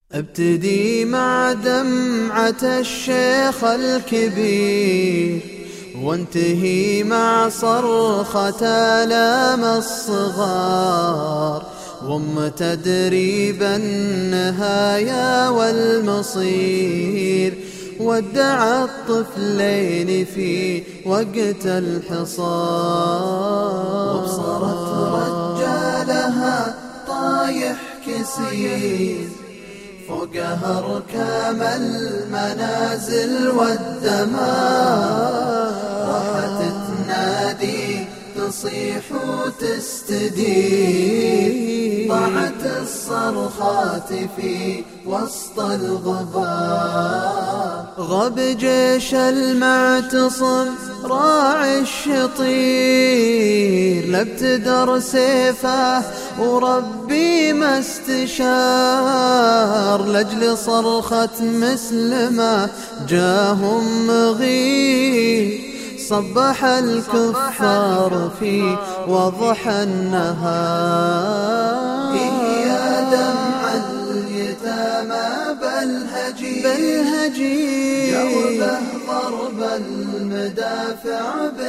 ابتدي مع دمعة الشيخ الكبير، وانتهي مع صرخة آلام الصغار، ضم تدريب النهايا والمصير، ودع الطفلين في وقت الحصار. وابصرت رجالها طايح كسير فوقها ركام المنازل والدمار، راحت تنادي تصيح وتستدير، ضاعت الصرخات في وسط الغبار. غاب جيش المعتصم راعي الشطير، لابتدر سيفه وربي ما استشار، لاجل صرخة مسلمة جاهم مغير، صبح الكفار في وضح النهار. يا دمع اليتامى بالهجير، جوبه ضرب المدافع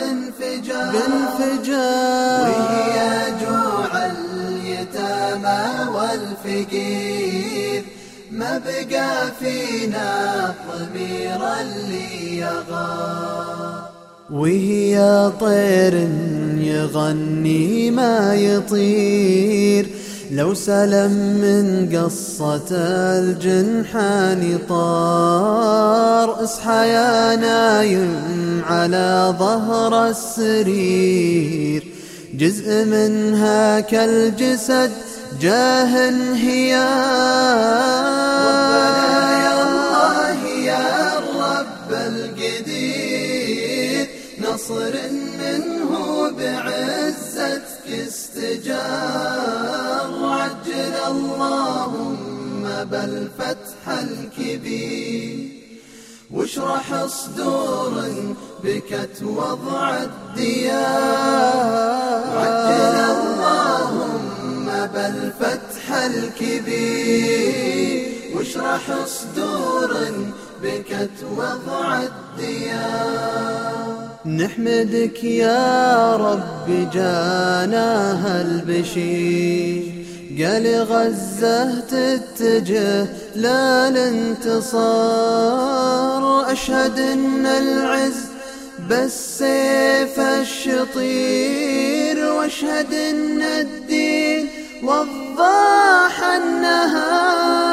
بانفجار، وهي جوع اليتامى والفقير، ما بقى فينا ضمير اللي يغار. وهي طير يغني ما يطير، لو سلم من قصة الجنحان طار. اصحى يا نايم على ظهر السرير، جزء منها كالجسد جاه انهيار. ربنا يا الله يا الرب القدير، نصر منه بعزتك استجار، عجل اللهم بالفتح الكبير، واشرح صدور بكت وضع الديار. عجل اللهم بالفتح الكبير، واشرح صدور بكت وضع الديار. نحمدك يا رب جاناها البشير، قال غزة تتجه للانتصار. أشهد إن العز بالسيف الشطير، واشهد إن الدين وضاح النهار.